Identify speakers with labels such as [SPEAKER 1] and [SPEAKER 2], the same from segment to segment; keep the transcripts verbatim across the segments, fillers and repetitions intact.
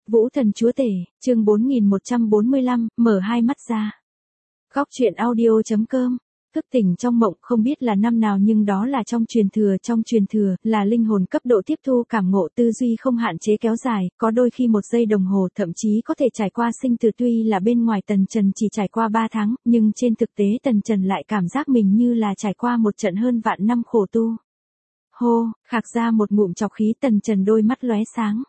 [SPEAKER 1] Vũ Thần Chúa Tể, chương bốn nghìn một trăm bốn mươi lăm, mở hai mắt ra. Góc truyện audio.com. Thức tỉnh trong mộng không biết là năm nào nhưng đó là trong truyền thừa, trong truyền thừa là linh hồn cấp độ tiếp thu cảm ngộ tư duy không hạn chế kéo dài, có đôi khi một giây đồng hồ thậm chí có thể trải qua sinh tử, tuy là bên ngoài Tần Trần chỉ trải qua ba tháng, nhưng trên thực tế Tần Trần lại cảm giác mình như là trải qua một trận hơn vạn năm khổ tu. Hô, khạc ra một ngụm trọc khí, Tần Trần đôi mắt lóe sáng.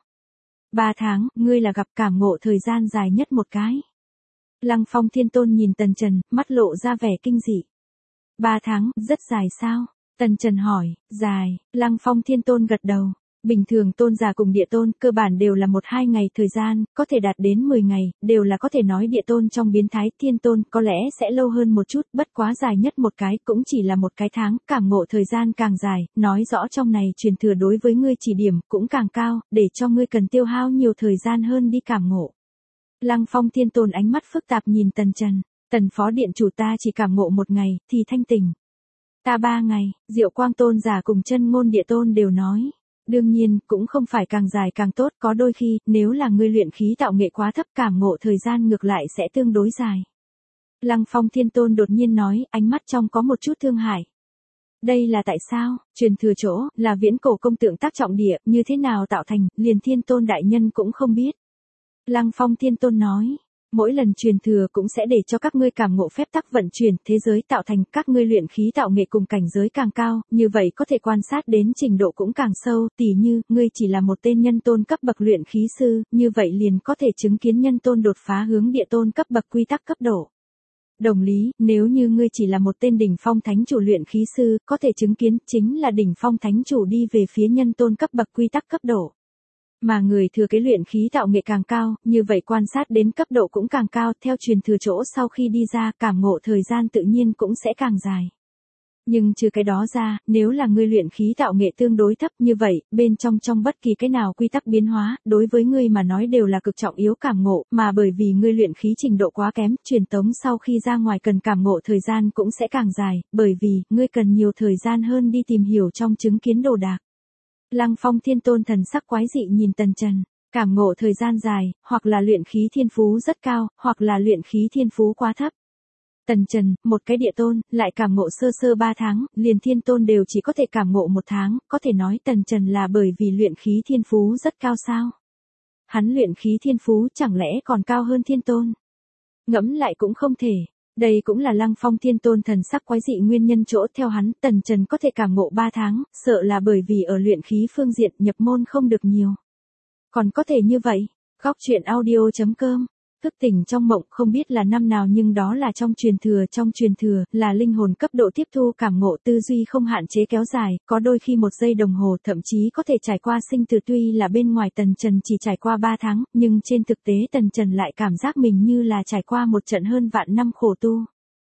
[SPEAKER 1] Ba tháng, ngươi là gặp cảm ngộ thời gian dài nhất một cái. Lăng Phong Thiên Tôn nhìn Tần Trần, mắt lộ ra vẻ kinh dị. Ba tháng, rất dài sao? Tần Trần hỏi. Dài. Lăng Phong Thiên Tôn gật đầu. Bình thường tôn giả cùng địa tôn, cơ bản đều là một hai ngày thời gian, có thể đạt đến mười ngày, đều là có thể nói địa tôn trong biến thái, thiên tôn có lẽ sẽ lâu hơn một chút, bất quá dài nhất một cái, cũng chỉ là một cái tháng, cảm ngộ thời gian càng dài, nói rõ trong này truyền thừa đối với ngươi chỉ điểm, cũng càng cao, để cho ngươi cần tiêu hao nhiều thời gian hơn đi cảm ngộ. Lăng Phong Thiên Tôn ánh mắt phức tạp nhìn Tần Trần. Tần phó điện chủ, ta chỉ cảm ngộ một ngày, thì thanh tỉnh. Ta ba ngày, Diệu Quang Tôn giả cùng Chân Ngôn Địa Tôn đều nói. Đương nhiên, cũng không phải càng dài càng tốt, có đôi khi, nếu là ngươi luyện khí tạo nghệ quá thấp, cảm ngộ thời gian ngược lại sẽ tương đối dài. Lăng Phong Thiên Tôn đột nhiên nói, ánh mắt trong có một chút thương hại. Đây là tại sao? Truyền thừa chỗ, là viễn cổ công tượng tác trọng địa, như thế nào tạo thành, liền Thiên Tôn đại nhân cũng không biết. Lăng Phong Thiên Tôn nói. Mỗi lần truyền thừa cũng sẽ để cho các ngươi cảm ngộ phép tắc vận chuyển, thế giới tạo thành, các ngươi luyện khí tạo nghệ cùng cảnh giới càng cao, như vậy có thể quan sát đến trình độ cũng càng sâu, tỉ như, ngươi chỉ là một tên nhân tôn cấp bậc luyện khí sư, như vậy liền có thể chứng kiến nhân tôn đột phá hướng địa tôn cấp bậc quy tắc cấp độ. Đồng lý, nếu như ngươi chỉ là một tên đỉnh phong thánh chủ luyện khí sư, có thể chứng kiến chính là đỉnh phong thánh chủ đi về phía nhân tôn cấp bậc quy tắc cấp độ. Mà người thừa kế luyện khí tạo nghệ càng cao, như vậy quan sát đến cấp độ cũng càng cao, theo truyền thừa chỗ sau khi đi ra, cảm ngộ thời gian tự nhiên cũng sẽ càng dài. Nhưng trừ cái đó ra, nếu là ngươi luyện khí tạo nghệ tương đối thấp như vậy, bên trong trong bất kỳ cái nào quy tắc biến hóa, đối với ngươi mà nói đều là cực trọng yếu cảm ngộ, mà bởi vì ngươi luyện khí trình độ quá kém, truyền tống sau khi ra ngoài cần cảm ngộ thời gian cũng sẽ càng dài, bởi vì, ngươi cần nhiều thời gian hơn đi tìm hiểu trong chứng kiến đồ đạc. Lăng Phong Thiên Tôn thần sắc quái dị nhìn Tần Trần, cảm ngộ thời gian dài, hoặc là luyện khí thiên phú rất cao, hoặc là luyện khí thiên phú quá thấp. Tần Trần, một cái địa tôn, lại cảm ngộ sơ sơ ba tháng, liền thiên tôn đều chỉ có thể cảm ngộ một tháng, có thể nói Tần Trần là bởi vì luyện khí thiên phú rất cao sao? Hắn luyện khí thiên phú chẳng lẽ còn cao hơn thiên tôn? Ngẫm lại cũng không thể. Đây cũng là Lăng Phong Thiên Tôn thần sắc quái dị nguyên nhân chỗ, theo hắn, Tần Trần có thể cảm ngộ ba tháng, sợ là bởi vì ở luyện khí phương diện nhập môn không được nhiều. Còn có thể như vậy, góc truyện audio.com. Thức tỉnh trong mộng không biết là năm nào nhưng đó là trong truyền thừa, trong truyền thừa là linh hồn cấp độ tiếp thu cảm ngộ tư duy không hạn chế kéo dài, có đôi khi một giây đồng hồ thậm chí có thể trải qua sinh tử, tuy là bên ngoài Tần Trần chỉ trải qua ba tháng, nhưng trên thực tế Tần Trần lại cảm giác mình như là trải qua một trận hơn vạn năm khổ tu.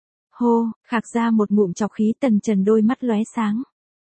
[SPEAKER 1] Hô, khạc ra một ngụm trọc khí, Tần Trần đôi mắt lóe sáng.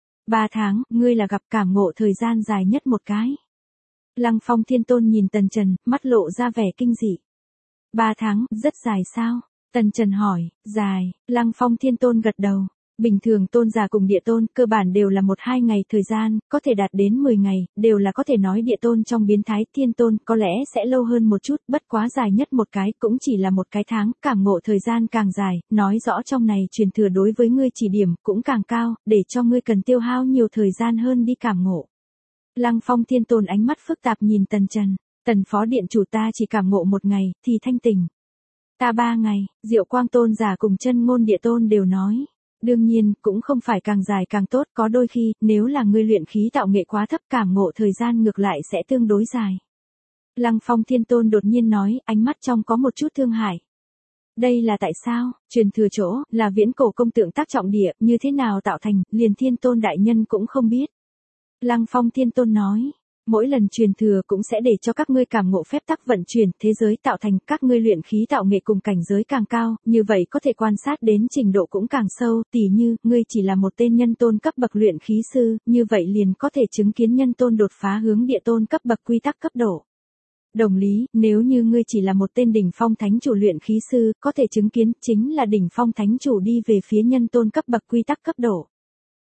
[SPEAKER 1] Ba tháng, ngươi là gặp cảm ngộ thời gian dài nhất một cái. Lăng Phong Thiên Tôn nhìn Tần Trần, mắt lộ ra vẻ kinh dị. Ba tháng, rất dài sao? Tần Trần hỏi. Dài. Lăng Phong Thiên Tôn gật đầu. Bình thường tôn giả cùng địa tôn, cơ bản đều là một hai ngày thời gian, có thể đạt đến mười ngày, đều là có thể nói địa tôn trong biến thái, thiên tôn có lẽ sẽ lâu hơn một chút, bất quá dài nhất một cái, cũng chỉ là một cái tháng, cảm ngộ thời gian càng dài, nói rõ trong này truyền thừa đối với ngươi chỉ điểm, cũng càng cao, để cho ngươi cần tiêu hao nhiều thời gian hơn đi cảm ngộ. Lăng Phong Thiên Tôn ánh mắt phức tạp nhìn Tần Trần. Tần phó điện chủ, ta chỉ cảm ngộ một ngày, thì thanh tỉnh. Ta ba ngày, Diệu Quang Tôn giả cùng Chân Ngôn Địa Tôn đều nói. Đương nhiên, cũng không phải càng dài càng tốt, có đôi khi, nếu là ngươi luyện khí tạo nghệ quá thấp, cảm ngộ thời gian ngược lại sẽ tương đối dài. Lăng Phong Thiên Tôn đột nhiên nói, ánh mắt trong có một chút thương hại. Đây là tại sao? Truyền thừa chỗ, là viễn cổ công tượng tác trọng địa, như thế nào tạo thành, liền Thiên Tôn đại nhân cũng không biết. Lăng Phong Thiên Tôn nói. Mỗi lần truyền thừa cũng sẽ để cho các ngươi cảm ngộ phép tắc vận chuyển, thế giới tạo thành, các ngươi luyện khí tạo nghệ cùng cảnh giới càng cao, như vậy có thể quan sát đến trình độ cũng càng sâu, tỉ như, ngươi chỉ là một tên nhân tôn cấp bậc luyện khí sư, như vậy liền có thể chứng kiến nhân tôn đột phá hướng địa tôn cấp bậc quy tắc cấp độ. Đồng lý, nếu như ngươi chỉ là một tên đỉnh phong thánh chủ luyện khí sư, có thể chứng kiến chính là đỉnh phong thánh chủ đi về phía nhân tôn cấp bậc quy tắc cấp độ.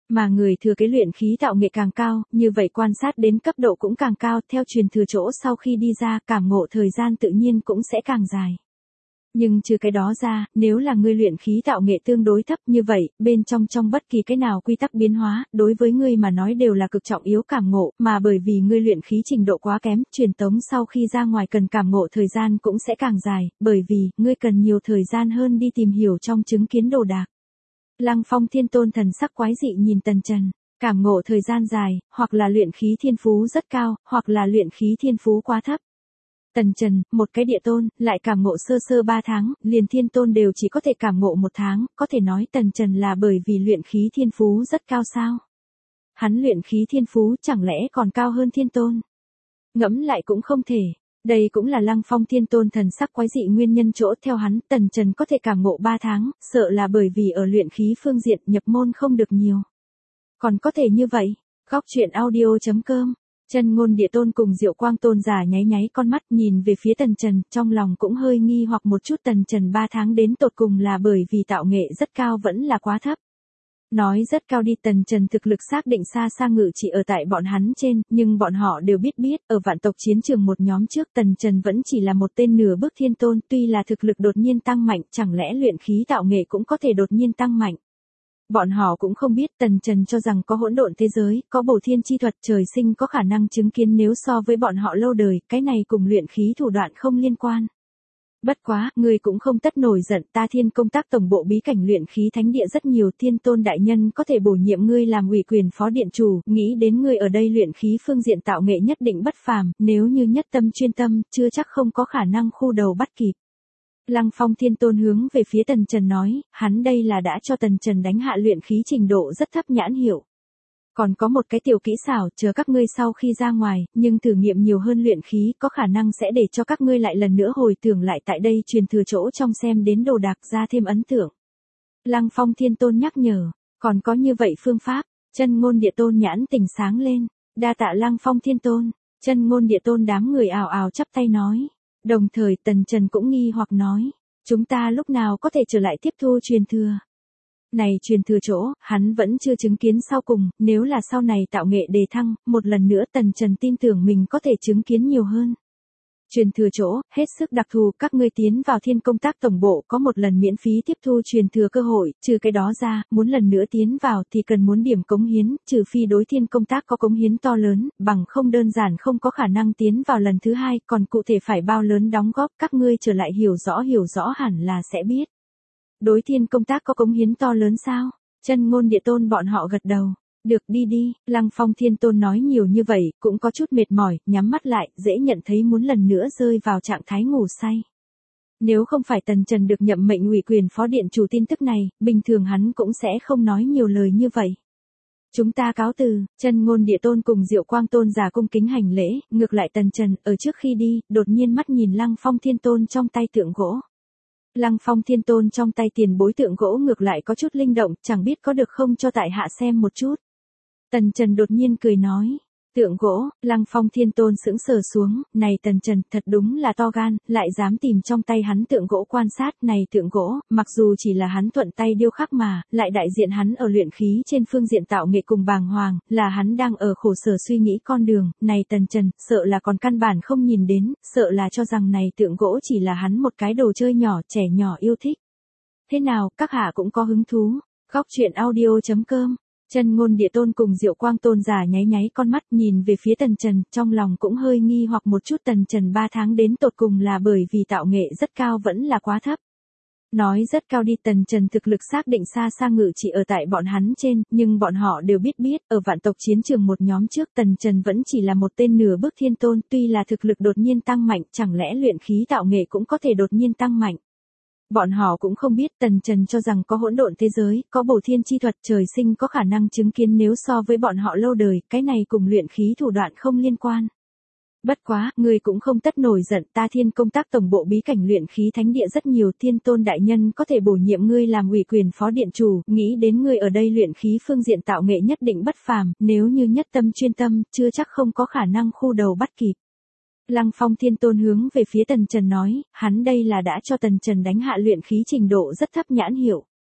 [SPEAKER 1] Mà người thừa kế luyện khí tạo nghệ càng cao, như vậy quan sát đến cấp độ cũng càng cao, theo truyền thừa chỗ sau khi đi ra, cảm ngộ thời gian tự nhiên cũng sẽ càng dài. Nhưng trừ cái đó ra, nếu là ngươi luyện khí tạo nghệ tương đối thấp như vậy, bên trong trong bất kỳ cái nào quy tắc biến hóa, đối với ngươi mà nói đều là cực trọng yếu cảm ngộ, mà bởi vì ngươi luyện khí trình độ quá kém, truyền tống sau khi ra ngoài cần cảm ngộ thời gian cũng sẽ càng dài, bởi vì, ngươi cần nhiều thời gian hơn đi tìm hiểu trong chứng kiến đồ đạc. Lăng Phong Thiên Tôn thần sắc quái dị nhìn Tần Trần, cảm ngộ thời gian dài, hoặc là luyện khí thiên phú rất cao, hoặc là luyện khí thiên phú quá thấp. Tần Trần, một cái địa tôn, lại cảm ngộ sơ sơ ba tháng, liền thiên tôn đều chỉ có thể cảm ngộ một tháng, có thể nói Tần Trần là bởi vì luyện khí thiên phú rất cao sao? Hắn luyện khí thiên phú chẳng lẽ còn cao hơn thiên tôn? Ngẫm lại cũng không thể. Đây cũng là Lăng Phong Thiên Tôn thần sắc quái dị nguyên nhân chỗ theo hắn, Tần Trần có thể cảm ngộ ba tháng, sợ là bởi vì ở luyện khí phương diện nhập môn không được nhiều. Còn có thể như vậy, góc truyện audio chấm com. Chân Ngôn Địa Tôn cùng Diệu Quang Tôn giả nháy nháy con mắt nhìn về phía Tần Trần, trong lòng cũng hơi nghi hoặc một chút Tần Trần ba tháng đến tột cùng là bởi vì tạo nghệ rất cao vẫn là quá thấp. Nói rất cao đi, Tần Trần thực lực xác định xa xa ngự chỉ ở tại bọn hắn trên, nhưng bọn họ đều biết biết, ở vạn tộc chiến trường một nhóm trước Tần Trần vẫn chỉ là một tên nửa bước thiên tôn, tuy là thực lực đột nhiên tăng mạnh, chẳng lẽ luyện khí tạo nghệ cũng có thể đột nhiên tăng mạnh. Bọn họ cũng không biết Tần Trần cho rằng có hỗn độn thế giới, có bổ thiên chi thuật trời sinh có khả năng chứng kiến nếu so với bọn họ lâu đời, cái này cùng luyện khí thủ đoạn không liên quan. Bất quá, ngươi cũng không tất nổi giận, ta Thiên Công Tác tổng bộ bí cảnh luyện khí thánh địa rất nhiều, Thiên Tôn đại nhân có thể bổ nhiệm ngươi làm ủy quyền phó điện chủ, nghĩ đến ngươi ở đây luyện khí phương diện tạo nghệ nhất định bất phàm, nếu như nhất tâm chuyên tâm, chưa chắc không có khả năng khu đầu bắt kịp. Lăng Phong Thiên Tôn hướng về phía Tần Trần nói, hắn đây là đã cho Tần Trần đánh hạ luyện khí trình độ rất thấp nhãn hiệu. Còn có một cái tiểu kỹ xảo, chờ các ngươi sau khi ra ngoài, nhưng thử nghiệm nhiều hơn luyện khí, có khả năng sẽ để cho các ngươi lại lần nữa hồi tưởng lại tại đây truyền thừa chỗ trong xem đến đồ đạc ra thêm ấn tượng. Lăng Phong Thiên Tôn nhắc nhở, còn có như vậy phương pháp, Chân Ngôn Địa Tôn nhãn tỉnh sáng lên, đa tạ Lăng Phong Thiên Tôn, Chân Ngôn Địa Tôn đám người ào ào chắp tay nói. Đồng thời Tần Trần cũng nghi hoặc nói, chúng ta lúc nào có thể trở lại tiếp thu truyền thừa. Này truyền thừa chỗ, hắn vẫn chưa chứng kiến sau cùng, nếu là sau này tạo nghệ đề thăng, một lần nữa Tần Trần tin tưởng mình có thể chứng kiến nhiều hơn. Truyền thừa chỗ, hết sức đặc thù, các ngươi tiến vào Thiên Công Tác tổng bộ có một lần miễn phí tiếp thu truyền thừa cơ hội, trừ cái đó ra, muốn lần nữa tiến vào thì cần muốn điểm cống hiến, trừ phi đối Thiên Công Tác có cống hiến to lớn, bằng không đơn giản không có khả năng tiến vào lần thứ hai, còn cụ thể phải bao lớn đóng góp, các ngươi trở lại hiểu rõ hiểu rõ hẳn là sẽ biết. Đối Thiên Công Tác có cống hiến to lớn sao? Chân Ngôn Địa Tôn bọn họ gật đầu. Được đi đi, Lăng Phong Thiên Tôn nói nhiều như vậy, cũng có chút mệt mỏi, nhắm mắt lại, dễ nhận thấy muốn lần nữa rơi vào trạng thái ngủ say. Nếu không phải Tần Trần được nhậm mệnh ủy quyền phó điện chủ tin tức này, bình thường hắn cũng sẽ không nói nhiều lời như vậy. Chúng ta cáo từ, Chân Ngôn Địa Tôn cùng Diệu Quang Tôn giả cung kính hành lễ, ngược lại Tần Trần, ở trước khi đi, đột nhiên mắt nhìn Lăng Phong Thiên Tôn trong tay tượng gỗ. Lăng Phong Thiên Tôn trong tay tiền bối tượng gỗ ngược lại có chút linh động, chẳng biết có được không cho tại hạ xem một chút. Tần Trần đột nhiên cười nói, tượng gỗ, Lăng Phong Thiên Tôn sững sờ xuống, này Tần Trần thật đúng là to gan, lại dám tìm trong tay hắn tượng gỗ quan sát, này tượng gỗ, mặc dù chỉ là hắn thuận tay điêu khắc mà, lại đại diện hắn ở luyện khí trên phương diện tạo nghệ cùng bàng hoàng, là hắn đang ở khổ sở suy nghĩ con đường, này Tần Trần, sợ là còn căn bản không nhìn đến, sợ là cho rằng này tượng gỗ chỉ là hắn một cái đồ chơi nhỏ, trẻ nhỏ yêu thích. Thế nào, các hạ cũng có hứng thú, góc truyện audio chấm com. Chân Ngôn Địa Tôn cùng Diệu Quang Tôn giả nháy nháy con mắt nhìn về phía Tần Trần, trong lòng cũng hơi nghi hoặc một chút Tần Trần ba tháng đến tột cùng là bởi vì tạo nghệ rất cao vẫn là quá thấp. Nói rất cao đi, Tần Trần thực lực xác định xa xa ngự chỉ ở tại bọn hắn trên, nhưng bọn họ đều biết biết, ở vạn tộc chiến trường một nhóm trước Tần Trần vẫn chỉ là một tên nửa bước thiên tôn, tuy là thực lực đột nhiên tăng mạnh, chẳng lẽ luyện khí tạo nghệ cũng có thể đột nhiên tăng mạnh. Bọn họ cũng không biết Tần Trần cho rằng có hỗn độn thế giới, có bổ thiên chi thuật trời sinh có khả năng chứng kiến nếu so với bọn họ lâu đời, cái này cùng luyện khí thủ đoạn không liên quan. Bất quá, ngươi cũng không tất nổi giận, ta Thiên Công Tác tổng bộ bí cảnh luyện khí thánh địa rất nhiều, Thiên Tôn đại nhân có thể bổ nhiệm ngươi làm ủy quyền phó điện chủ, nghĩ đến ngươi ở đây luyện khí phương diện tạo nghệ nhất định bất phàm, nếu như nhất tâm chuyên tâm, chưa chắc không có khả năng khu đầu bắt kịp. Lăng Phong Thiên Tôn hướng về phía Tần Trần nói, hắn đây là đã cho Tần Trần đánh hạ luyện khí trình độ rất thấp nhãn hiệu.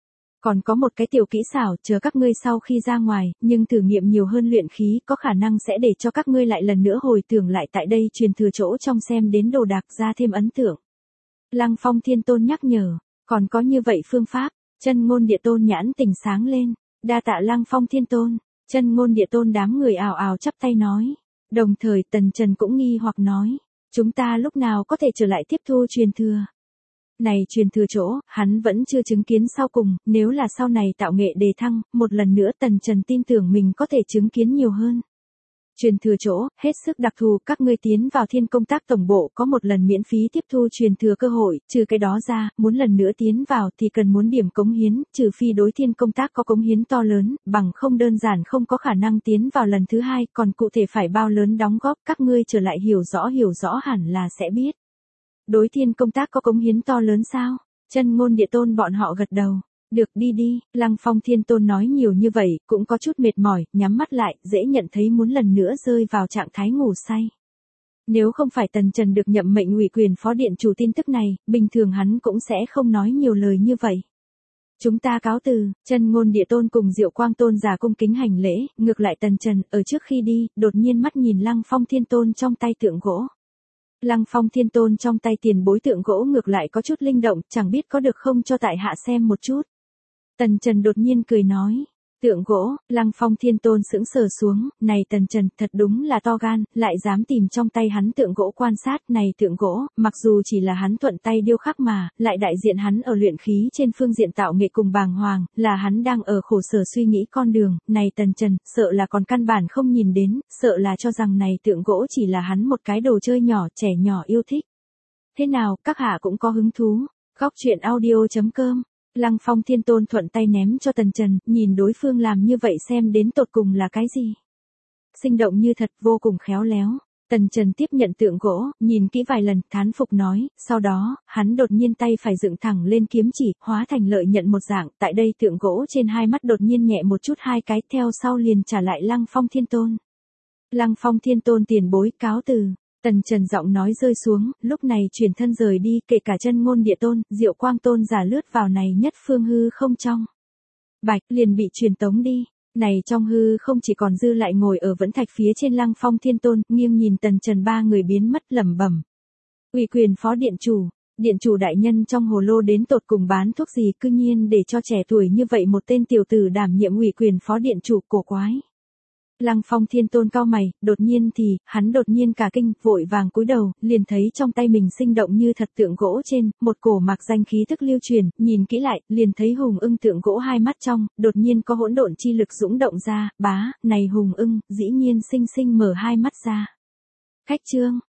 [SPEAKER 1] Còn có một cái tiểu kỹ xảo, chờ các ngươi sau khi ra ngoài, nhưng thử nghiệm nhiều hơn luyện khí, có khả năng sẽ để cho các ngươi lại lần nữa hồi tưởng lại tại đây truyền thừa chỗ trong xem đến đồ đạc ra thêm ấn tượng. Lăng Phong Thiên Tôn nhắc nhở, còn có như vậy phương pháp, Chân Ngôn Địa Tôn nhãn tỉnh sáng lên, đa tạ Lăng Phong Thiên Tôn, Chân Ngôn Địa Tôn đám người ào ào chắp tay nói, đồng thời Tần Trần cũng nghi hoặc nói, chúng ta lúc nào có thể trở lại tiếp thu truyền thừa. Này truyền thừa chỗ, hắn vẫn chưa chứng kiến sau cùng, nếu là sau này tạo nghệ đề thăng, một lần nữa Tần Trần tin tưởng mình có thể chứng kiến nhiều hơn. Truyền thừa chỗ, hết sức đặc thù, các ngươi tiến vào Thiên Công Tác tổng bộ có một lần miễn phí tiếp thu truyền thừa cơ hội, trừ cái đó ra, muốn lần nữa tiến vào thì cần muốn điểm cống hiến, trừ phi đối Thiên Công Tác có cống hiến to lớn, bằng không đơn giản không có khả năng tiến vào lần thứ hai, còn cụ thể phải bao lớn đóng góp, các ngươi trở lại hiểu rõ hiểu rõ hẳn là sẽ biết. Đối Thiên Công Tác có cống hiến to lớn sao? Chân Ngôn Địa Tôn bọn họ gật đầu. Được, đi đi, Lăng Phong Thiên Tôn nói nhiều như vậy, cũng có chút mệt mỏi, nhắm mắt lại, dễ nhận thấy muốn lần nữa rơi vào trạng thái ngủ say. Nếu không phải Tần Trần được nhậm mệnh ủy quyền phó điện chủ tin tức này, bình thường hắn cũng sẽ không nói nhiều lời như vậy. Chúng ta cáo từ, Chân Ngôn Địa Tôn cùng Diệu Quang Tôn giả cung kính hành lễ, ngược lại Tần Trần, ở trước khi đi, đột nhiên mắt nhìn Lăng Phong Thiên Tôn trong tay tượng gỗ. Lăng Phong Thiên Tôn trong tay tiền bối tượng gỗ ngược lại có chút linh động, chẳng biết có được không cho tại hạ xem một chút. Tần Trần đột nhiên cười nói, tượng gỗ, Lăng Phong Thiên Tôn sững sờ xuống, này Tần Trần thật đúng là to gan, lại dám tìm trong tay hắn tượng gỗ quan sát, này tượng gỗ, mặc dù chỉ là hắn thuận tay điêu khắc mà, lại đại diện hắn ở luyện khí trên phương diện tạo nghệ cùng bàng hoàng, là hắn đang ở khổ sở suy nghĩ con đường, này Tần Trần, sợ là còn căn bản không nhìn đến, sợ là cho rằng này tượng gỗ chỉ là hắn một cái đồ chơi nhỏ, trẻ nhỏ yêu thích. Thế nào, các hạ cũng có hứng thú, góc truyện audio chấm com. Lăng Phong Thiên Tôn thuận tay ném cho Tần Trần, nhìn đối phương làm như vậy xem đến tột cùng là cái gì. Sinh động như thật, vô cùng khéo léo. Tần Trần tiếp nhận tượng gỗ, nhìn kỹ vài lần, thán phục nói, sau đó, hắn đột nhiên tay phải dựng thẳng lên kiếm chỉ, hóa thành lợi nhận một dạng, tại đây tượng gỗ trên hai mắt đột nhiên nhẹ một chút hai cái, theo sau liền trả lại Lăng Phong Thiên Tôn. Lăng Phong Thiên Tôn tiền bối cáo từ. Tần Trần giọng nói rơi xuống, lúc này chuyển thân rời đi, kể cả Chân Ngôn Địa Tôn, Diệu Quang Tôn giả lướt vào này nhất phương hư không trong. Bạch liền bị truyền tống đi, này trong hư không chỉ còn dư lại ngồi ở vẫn thạch phía trên Lăng Phong Thiên Tôn, nghiêng nhìn Tần Trần ba người biến mất lẩm bẩm. Ủy quyền phó điện chủ, điện chủ đại nhân trong hồ lô đến tột cùng bán thuốc gì cư nhiên để cho trẻ tuổi như vậy một tên tiểu tử đảm nhiệm ủy quyền phó điện chủ, cổ quái. Lăng Phong Thiên Tôn cao mày, đột nhiên thì, hắn đột nhiên cả kinh, vội vàng cúi đầu, liền thấy trong tay mình sinh động như thật tượng gỗ trên, một cổ mạc danh khí thức lưu truyền, nhìn kỹ lại, liền thấy Hùng Ưng tượng gỗ hai mắt trong, đột nhiên có hỗn độn chi lực dũng động ra, bá, này Hùng Ưng, dĩ nhiên sinh sinh mở hai mắt ra. Khách chương.